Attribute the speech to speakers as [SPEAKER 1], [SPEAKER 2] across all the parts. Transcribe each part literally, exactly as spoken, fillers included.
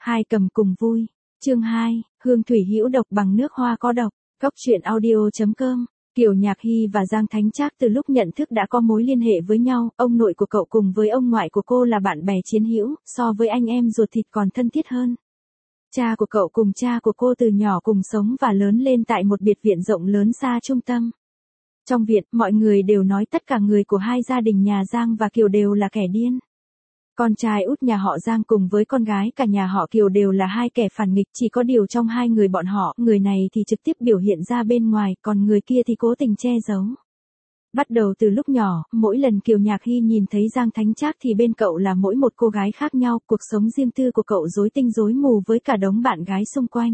[SPEAKER 1] Hai cầm cùng vui. Chương hai, hương thủy hữu độc bằng nước hoa có độc. Góc truyện audio chấm com. Kiều Nhạc Hy và Giang Thánh Trác từ lúc nhận thức đã có mối liên hệ với nhau, ông nội của cậu cùng với ông ngoại của cô là bạn bè chiến hữu, so với anh em ruột thịt còn thân thiết hơn. Cha của cậu cùng cha của cô từ nhỏ cùng sống và lớn lên tại một biệt viện rộng lớn xa trung tâm. Trong viện, mọi người đều nói tất cả người của hai gia đình nhà Giang và Kiều đều là kẻ điên. Con trai út nhà họ Giang cùng với con gái cả nhà họ Kiều đều là hai kẻ phản nghịch, chỉ có điều trong hai người bọn họ, người này thì trực tiếp biểu hiện ra bên ngoài, còn người kia thì cố tình che giấu. Bắt đầu từ lúc nhỏ, mỗi lần Kiều Nhạc Hy nhìn thấy Giang Thánh Trác thì bên cậu là mỗi một cô gái khác nhau, cuộc sống riêng tư của cậu rối tinh rối mù với cả đống bạn gái xung quanh.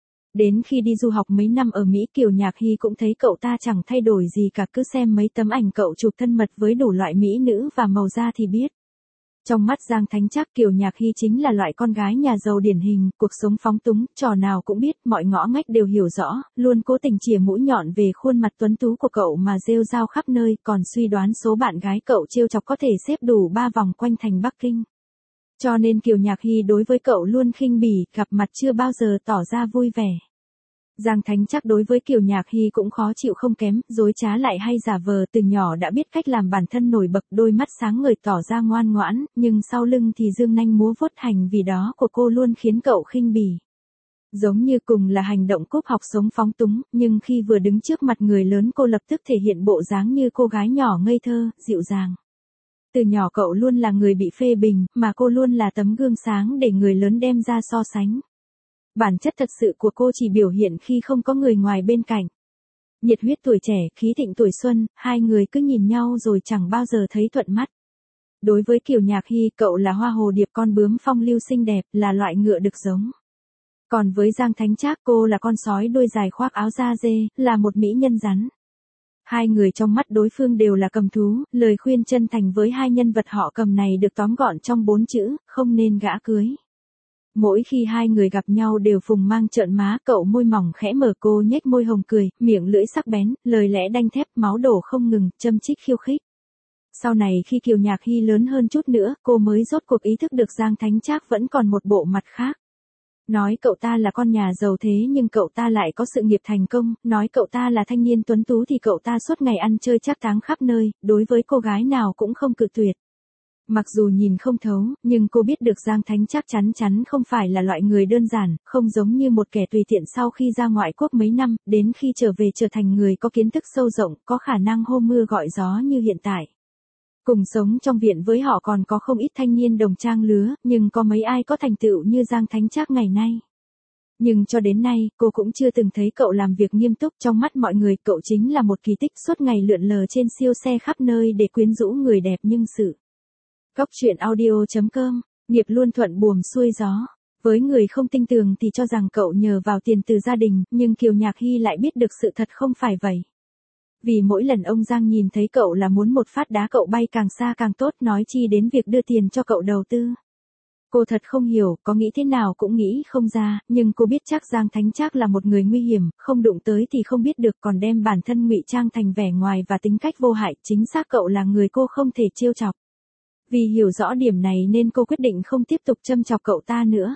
[SPEAKER 1] Đến khi đi du học mấy năm ở Mỹ, Kiều Nhạc Hy cũng thấy cậu ta chẳng thay đổi gì cả, cứ xem mấy tấm ảnh cậu chụp thân mật với đủ loại mỹ nữ và màu da thì biết. Trong mắt Giang Thánh Trác, Kiều Nhạc Hy chính là loại con gái nhà giàu điển hình, cuộc sống phóng túng, trò nào cũng biết, mọi ngõ ngách đều hiểu rõ, luôn cố tình chìa mũi nhọn về khuôn mặt tuấn tú của cậu mà rêu rao khắp nơi, còn suy đoán số bạn gái cậu trêu chọc có thể xếp đủ ba vòng quanh thành Bắc Kinh. Cho nên Kiều Nhạc Hy đối với cậu luôn khinh bỉ, gặp mặt chưa bao giờ tỏ ra vui vẻ. Giang Thánh Trác đối với Kiều Nhạc Hy cũng khó chịu không kém, dối trá lại hay giả vờ, từ nhỏ đã biết cách làm bản thân nổi bật, đôi mắt sáng ngời tỏ ra ngoan ngoãn, nhưng sau lưng thì dương nanh múa vuốt, hành vì đó của cô luôn khiến cậu khinh bỉ. Giống như cùng là hành động cúp học sống phóng túng, nhưng khi vừa đứng trước mặt người lớn cô lập tức thể hiện bộ dáng như cô gái nhỏ ngây thơ, dịu dàng. Từ nhỏ cậu luôn là người bị phê bình, mà cô luôn là tấm gương sáng để người lớn đem ra so sánh. Bản chất thật sự của cô chỉ biểu hiện khi không có người ngoài bên cạnh. Nhiệt huyết tuổi trẻ, khí thịnh tuổi xuân, hai người cứ nhìn nhau rồi chẳng bao giờ thấy thuận mắt. Đối với Kiều Nhạc Hy, cậu là hoa hồ điệp con bướm phong lưu xinh đẹp, là loại ngựa đực giống. Còn với Giang Thánh Trác, cô là con sói đuôi dài khoác áo da dê, là một mỹ nhân rắn. Hai người trong mắt đối phương đều là cầm thú, lời khuyên chân thành với hai nhân vật họ cầm này được tóm gọn trong bốn chữ, không nên gã cưới. Mỗi khi hai người gặp nhau đều phùng mang trợn má, cậu môi mỏng khẽ mở, cô nhếch môi hồng cười, miệng lưỡi sắc bén, lời lẽ đanh thép, máu đổ không ngừng, châm chích khiêu khích. Sau này khi Kiều Nhạc Hy lớn hơn chút nữa, cô mới rốt cuộc ý thức được Giang Thánh Trác vẫn còn một bộ mặt khác. Nói cậu ta là con nhà giàu thế nhưng cậu ta lại có sự nghiệp thành công, nói cậu ta là thanh niên tuấn tú thì cậu ta suốt ngày ăn chơi trác táng khắp nơi, đối với cô gái nào cũng không cự tuyệt. Mặc dù nhìn không thấu, nhưng cô biết được Giang Thánh Trác chắn chắn không phải là loại người đơn giản, không giống như một kẻ tùy tiện sau khi ra ngoại quốc mấy năm, đến khi trở về trở thành người có kiến thức sâu rộng, có khả năng hô mưa gọi gió như hiện tại. Cùng sống trong viện với họ còn có không ít thanh niên đồng trang lứa, nhưng có mấy ai có thành tựu như Giang Thánh Trác ngày nay. Nhưng cho đến nay, cô cũng chưa từng thấy cậu làm việc nghiêm túc, trong mắt mọi người cậu chính là một kỳ tích suốt ngày lượn lờ trên siêu xe khắp nơi để quyến rũ người đẹp nhưng sự. Góc truyện audio chấm com, nghiệp luôn thuận buồm xuôi gió. Với người không tin tưởng thì cho rằng cậu nhờ vào tiền từ gia đình, nhưng Kiều Nhạc Hy lại biết được sự thật không phải vậy. Vì mỗi lần ông Giang nhìn thấy cậu là muốn một phát đá cậu bay càng xa càng tốt, nói chi đến việc đưa tiền cho cậu đầu tư. Cô thật không hiểu, có nghĩ thế nào cũng nghĩ không ra, nhưng cô biết chắc Giang Thánh Trác là một người nguy hiểm, không đụng tới thì không biết được, còn đem bản thân ngụy trang thành vẻ ngoài và tính cách vô hại, chính xác cậu là người cô không thể trêu chọc. Vì hiểu rõ điểm này nên cô quyết định không tiếp tục châm chọc cậu ta nữa.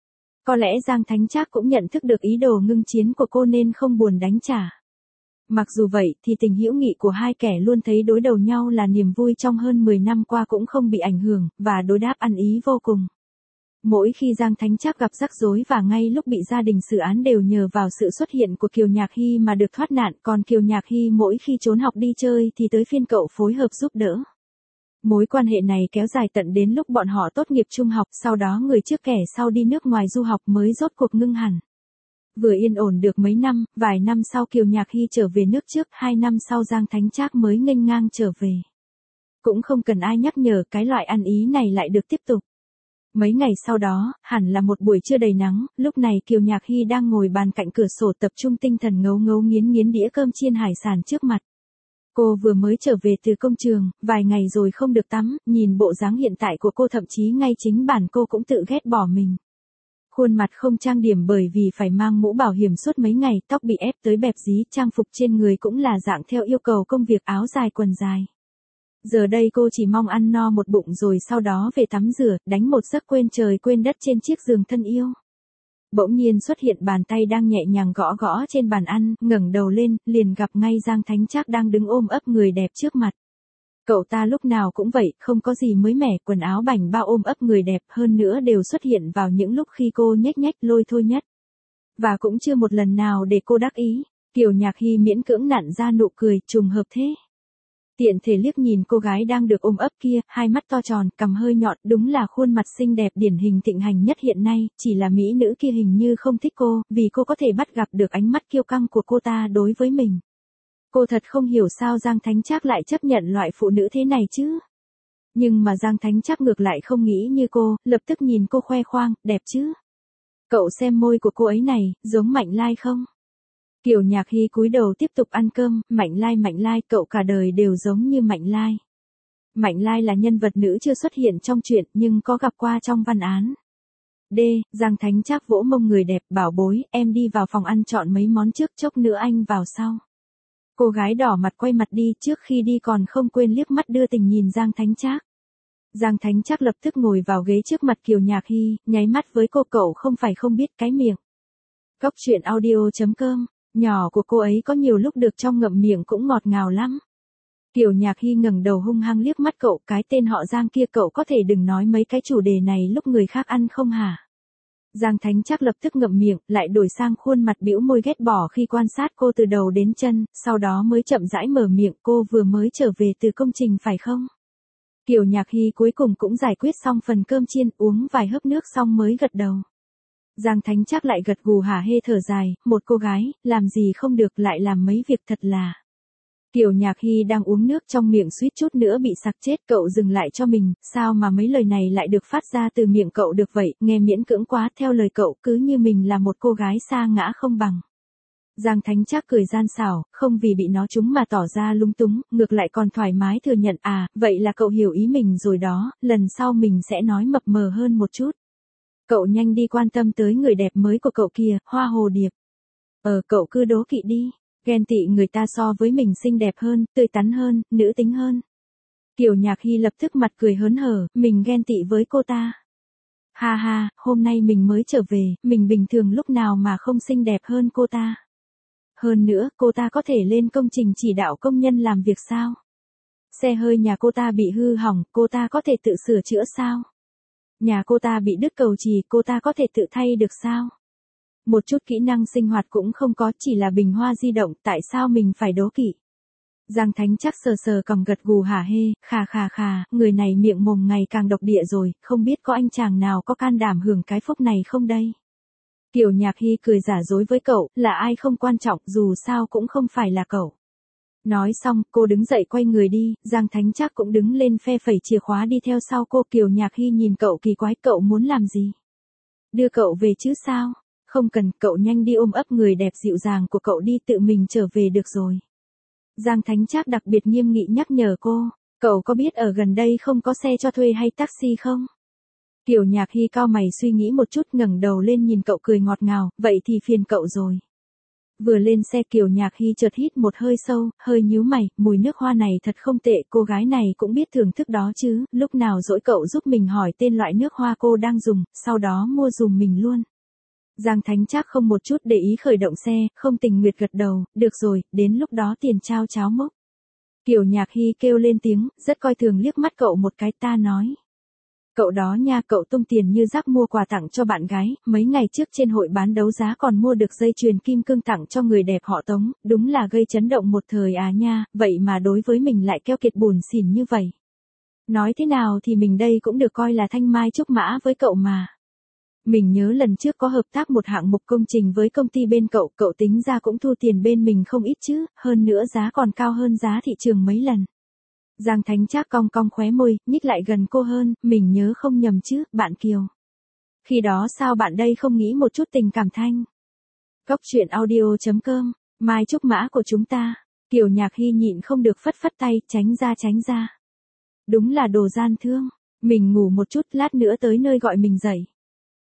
[SPEAKER 1] Có lẽ Giang Thánh Trác cũng nhận thức được ý đồ ngưng chiến của cô nên không buồn đánh trả. Mặc dù vậy thì tình hữu nghị của hai kẻ luôn thấy đối đầu nhau là niềm vui trong hơn mười năm qua cũng không bị ảnh hưởng, và đối đáp ăn ý vô cùng. Mỗi khi Giang Thánh Trác gặp rắc rối và ngay lúc bị gia đình xử án đều nhờ vào sự xuất hiện của Kiều Nhạc Hy mà được thoát nạn, còn Kiều Nhạc Hy mỗi khi trốn học đi chơi thì tới phiên cậu phối hợp giúp đỡ. Mối quan hệ này kéo dài tận đến lúc bọn họ tốt nghiệp trung học, sau đó người trước kẻ sau đi nước ngoài du học mới rốt cuộc ngưng hẳn. Vừa yên ổn được mấy năm, vài năm sau Kiều Nhạc Hy trở về nước trước, hai năm sau Giang Thánh Trác mới nghênh ngang trở về. Cũng không cần ai nhắc nhở, cái loại ăn ý này lại được tiếp tục. Mấy ngày sau đó, hẳn là một buổi trưa đầy nắng, lúc này Kiều Nhạc Hy đang ngồi bàn cạnh cửa sổ tập trung tinh thần ngấu ngấu nghiến nghiến đĩa cơm chiên hải sản trước mặt. Cô vừa mới trở về từ công trường, vài ngày rồi không được tắm, nhìn bộ dáng hiện tại của cô thậm chí ngay chính bản cô cũng tự ghét bỏ mình. Khuôn mặt không trang điểm bởi vì phải mang mũ bảo hiểm suốt mấy ngày, tóc bị ép tới bẹp dí, trang phục trên người cũng là dạng theo yêu cầu công việc, áo dài quần dài. Giờ đây cô chỉ mong ăn no một bụng rồi sau đó về tắm rửa, đánh một giấc quên trời quên đất trên chiếc giường thân yêu. Bỗng nhiên xuất hiện bàn tay đang nhẹ nhàng gõ gõ trên bàn ăn, ngẩng đầu lên, liền gặp ngay Giang Thánh Trác đang đứng ôm ấp người đẹp trước mặt. Cậu ta lúc nào cũng vậy, không có gì mới mẻ, quần áo bảnh bao ôm ấp người đẹp, hơn nữa đều xuất hiện vào những lúc khi cô nhếch nhếch lôi thôi nhất. Và cũng chưa một lần nào để cô đắc ý. Kiều Nhạc Hy miễn cưỡng nặn ra nụ cười, trùng hợp thế. Tiện thể liếc nhìn cô gái đang được ôm ấp kia, hai mắt to tròn, cằm hơi nhọn, đúng là khuôn mặt xinh đẹp điển hình thịnh hành nhất hiện nay, chỉ là mỹ nữ kia hình như không thích cô, vì cô có thể bắt gặp được ánh mắt kiêu căng của cô ta đối với mình. Cô thật không hiểu sao Giang Thánh Trác lại chấp nhận loại phụ nữ thế này chứ. Nhưng mà Giang Thánh Trác ngược lại không nghĩ như cô, lập tức nhìn cô khoe khoang, đẹp chứ. Cậu xem môi của cô ấy này, giống Mạnh Lai không? Kiều Nhạc Hy cúi đầu tiếp tục ăn cơm, Mạnh Lai Mạnh Lai, cậu cả đời đều giống như Mạnh Lai. Mạnh Lai là nhân vật nữ chưa xuất hiện trong truyện nhưng có gặp qua trong văn án. D. Giang Thánh Trác vỗ mông người đẹp, bảo bối, em đi vào phòng ăn chọn mấy món trước, chốc nữa anh vào sau. Cô gái đỏ mặt quay mặt đi, trước khi đi còn không quên liếc mắt đưa tình nhìn Giang Thánh Trác. Giang Thánh Trác lập tức ngồi vào ghế trước mặt Kiều Nhạc Hy, nháy mắt với cô, cậu không phải không biết cái miệng. Cốc truyện audio chấm com, nhỏ của cô ấy có nhiều lúc được trong ngậm miệng cũng ngọt ngào lắm. Kiều Nhạc Hy ngẩng đầu hung hăng liếc mắt cậu, cái tên họ Giang kia cậu có thể đừng nói mấy cái chủ đề này lúc người khác ăn không hả? Giang Thánh Trác lập tức ngậm miệng, lại đổi sang khuôn mặt bĩu môi ghét bỏ khi quan sát cô từ đầu đến chân, sau đó mới chậm rãi mở miệng, cô vừa mới trở về từ công trình phải không? Kiều Nhạc Hy cuối cùng cũng giải quyết xong phần cơm chiên, uống vài hớp nước xong mới gật đầu. Giang Thánh Trác lại gật gù hả hê thở dài, một cô gái, làm gì không được lại làm mấy việc thật là. Kiều Nhạc Hy đang uống nước trong miệng suýt chút nữa bị sặc chết, cậu dừng lại cho mình, sao mà mấy lời này lại được phát ra từ miệng cậu được vậy, nghe miễn cưỡng quá, theo lời cậu cứ như mình là một cô gái sa ngã không bằng. Giang Thánh Trác cười gian xảo, không vì bị nó trúng mà tỏ ra lung túng, ngược lại còn thoải mái thừa nhận, à, vậy là cậu hiểu ý mình rồi đó, lần sau mình sẽ nói mập mờ hơn một chút. Cậu nhanh đi quan tâm tới người đẹp mới của cậu kìa, Hoa Hồ Điệp. Ờ, cậu cứ đố kỵ đi, ghen tị người ta so với mình xinh đẹp hơn, tươi tắn hơn, nữ tính hơn. Kiều Nhạc Hy lập tức mặt cười hớn hở, mình ghen tị với cô ta. Ha ha, hôm nay mình mới trở về, mình bình thường lúc nào mà không xinh đẹp hơn cô ta. Hơn nữa, cô ta có thể lên công trình chỉ đạo công nhân làm việc sao? Xe hơi nhà cô ta bị hư hỏng, cô ta có thể tự sửa chữa sao? Nhà cô ta bị đứt cầu chì, cô ta có thể tự thay được sao? Một chút kỹ năng sinh hoạt cũng không có, chỉ là bình hoa di động, tại sao mình phải đố kỵ? Giang Thánh Trác sờ sờ cằm gật gù hả hê, khà khà khà, người này miệng mồm ngày càng độc địa rồi, không biết có anh chàng nào có can đảm hưởng cái phúc này không đây? Kiều Nhạc Hy cười giả dối với cậu, là ai không quan trọng, dù sao cũng không phải là cậu. Nói xong, cô đứng dậy quay người đi, Giang Thánh Trác cũng đứng lên phe phẩy chìa khóa đi theo sau cô. Kiều Nhạc Hy nhìn cậu kỳ quái, cậu muốn làm gì? Đưa cậu về chứ sao? Không cần, cậu nhanh đi ôm ấp người đẹp dịu dàng của cậu đi, tự mình trở về được rồi. Giang Thánh Trác đặc biệt nghiêm nghị nhắc nhở cô, cậu có biết ở gần đây không có xe cho thuê hay taxi không? Kiều Nhạc Hy cao mày suy nghĩ một chút, ngẩng đầu lên nhìn cậu cười ngọt ngào, vậy thì phiền cậu rồi. Vừa lên xe Kiều Nhạc Hy chợt hít một hơi sâu, hơi nhíu mày, mùi nước hoa này thật không tệ, cô gái này cũng biết thưởng thức đó chứ, lúc nào dỗi cậu giúp mình hỏi tên loại nước hoa cô đang dùng, sau đó mua dùm mình luôn. Giang Thánh Trác không một chút để ý khởi động xe, không tình nguyện gật đầu, được rồi, đến lúc đó tiền trao cháo mốc. Kiều Nhạc Hy kêu lên tiếng, rất coi thường liếc mắt cậu một cái, ta nói. Cậu đó nha, cậu tung tiền như rác mua quà tặng cho bạn gái, mấy ngày trước trên hội bán đấu giá còn mua được dây chuyền kim cương tặng cho người đẹp họ Tống, đúng là gây chấn động một thời à nha, vậy mà đối với mình lại keo kiệt buồn xỉn như vậy. Nói thế nào thì mình đây cũng được coi là thanh mai trúc mã với cậu mà. Mình nhớ lần trước có hợp tác một hạng mục công trình với công ty bên cậu, cậu tính ra cũng thu tiền bên mình không ít chứ, hơn nữa giá còn cao hơn giá thị trường mấy lần. Giang Thánh Trác cong cong khóe môi, nhích lại gần cô hơn, mình nhớ không nhầm chứ, bạn Kiều. Khi đó sao bạn đây không nghĩ một chút tình cảm thanh? Cốc truyện audio chấm com, mai trúc mã của chúng ta. Kiều Nhạc Hy nhịn không được phất phất tay, tránh ra tránh ra. Đúng là đồ gian thương, mình ngủ một chút, lát nữa tới nơi gọi mình dậy.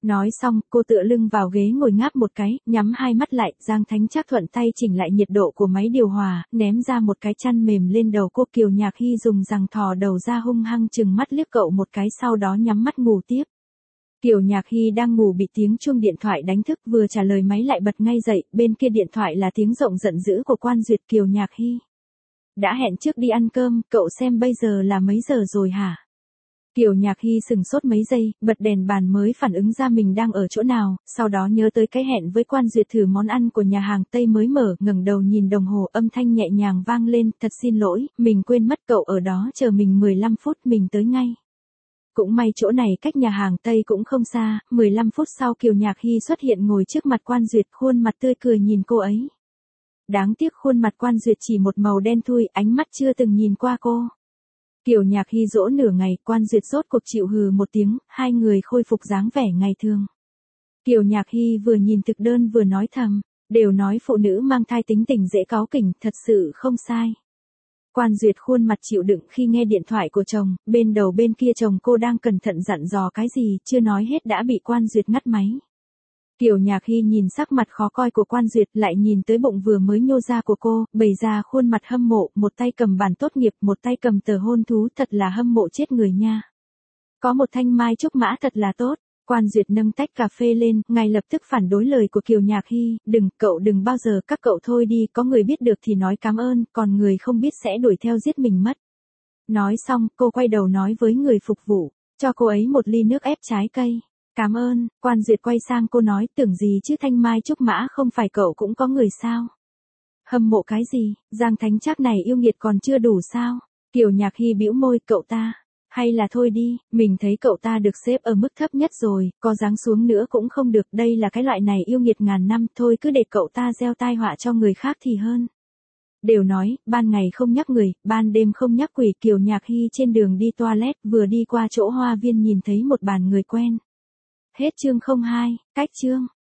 [SPEAKER 1] Nói xong, cô tựa lưng vào ghế ngồi ngáp một cái, nhắm hai mắt lại, Giang Thánh Trác thuận tay chỉnh lại nhiệt độ của máy điều hòa, ném ra một cái chăn mềm lên đầu cô. Kiều Nhạc Hy dùng giằng thò đầu ra hung hăng chừng mắt liếc cậu một cái, sau đó nhắm mắt ngủ tiếp. Kiều Nhạc Hy đang ngủ bị tiếng chuông điện thoại đánh thức, vừa trả lời máy lại bật ngay dậy, bên kia điện thoại là tiếng giọng giận dữ của Quan Duyệt. Kiều Nhạc Hy, đã hẹn trước đi ăn cơm, cậu xem bây giờ là mấy giờ rồi hả? Kiều Nhạc Hy sừng sốt mấy giây, bật đèn bàn mới phản ứng ra mình đang ở chỗ nào, sau đó nhớ tới cái hẹn với Quan Duyệt thử món ăn của nhà hàng Tây mới mở, ngẩng đầu nhìn đồng hồ, âm thanh nhẹ nhàng vang lên, thật xin lỗi, mình quên mất cậu ở đó chờ mình mười lăm phút, mình tới ngay. Cũng may chỗ này cách nhà hàng Tây cũng không xa, mười lăm phút sau Kiều Nhạc Hy xuất hiện ngồi trước mặt Quan Duyệt, khuôn mặt tươi cười nhìn cô ấy. Đáng tiếc khuôn mặt Quan Duyệt chỉ một màu đen thui, ánh mắt chưa từng nhìn qua cô. Kiều Nhạc Hy dỗ nửa ngày, Quan Duyệt rốt cuộc chịu hừ một tiếng, hai người khôi phục dáng vẻ ngày thường. Kiều Nhạc Hy vừa nhìn thực đơn vừa nói thầm, đều nói phụ nữ mang thai tính tình dễ cáu kỉnh, thật sự không sai. Quan Duyệt khuôn mặt chịu đựng khi nghe điện thoại của chồng, bên đầu bên kia chồng cô đang cẩn thận dặn dò cái gì, chưa nói hết đã bị Quan Duyệt ngắt máy. Kiều Nhạc Hy nhìn sắc mặt khó coi của Quan Duyệt, lại nhìn tới bụng vừa mới nhô ra của cô, bày ra khuôn mặt hâm mộ, một tay cầm bản tốt nghiệp, một tay cầm tờ hôn thú, thật là hâm mộ chết người nha. Có một thanh mai trúc mã thật là tốt. Quan Duyệt nâng tách cà phê lên, ngay lập tức phản đối lời của Kiều Nhạc Hy, đừng, cậu đừng bao giờ, các cậu thôi đi, có người biết được thì nói cảm ơn, còn người không biết sẽ đuổi theo giết mình mất. Nói xong, cô quay đầu nói với người phục vụ, cho cô ấy một ly nước ép trái cây. Cảm ơn. Quan Duyệt quay sang cô nói, tưởng gì chứ thanh mai trúc mã không phải cậu cũng có người sao? Hâm mộ cái gì, Giang Thánh Trác này yêu nghiệt còn chưa đủ sao? Kiều Nhạc Hy bĩu môi, cậu ta, hay là thôi đi, mình thấy cậu ta được xếp ở mức thấp nhất rồi, có giáng xuống nữa cũng không được, đây là cái loại này yêu nghiệt ngàn năm, thôi cứ để cậu ta gieo tai họa cho người khác thì hơn. Đều nói, ban ngày không nhắc người, ban đêm không nhắc quỷ. Kiều Nhạc Hy trên đường đi toilet, vừa đi qua chỗ hoa viên nhìn thấy một bàn người quen. Hết chương không hai, cách chương.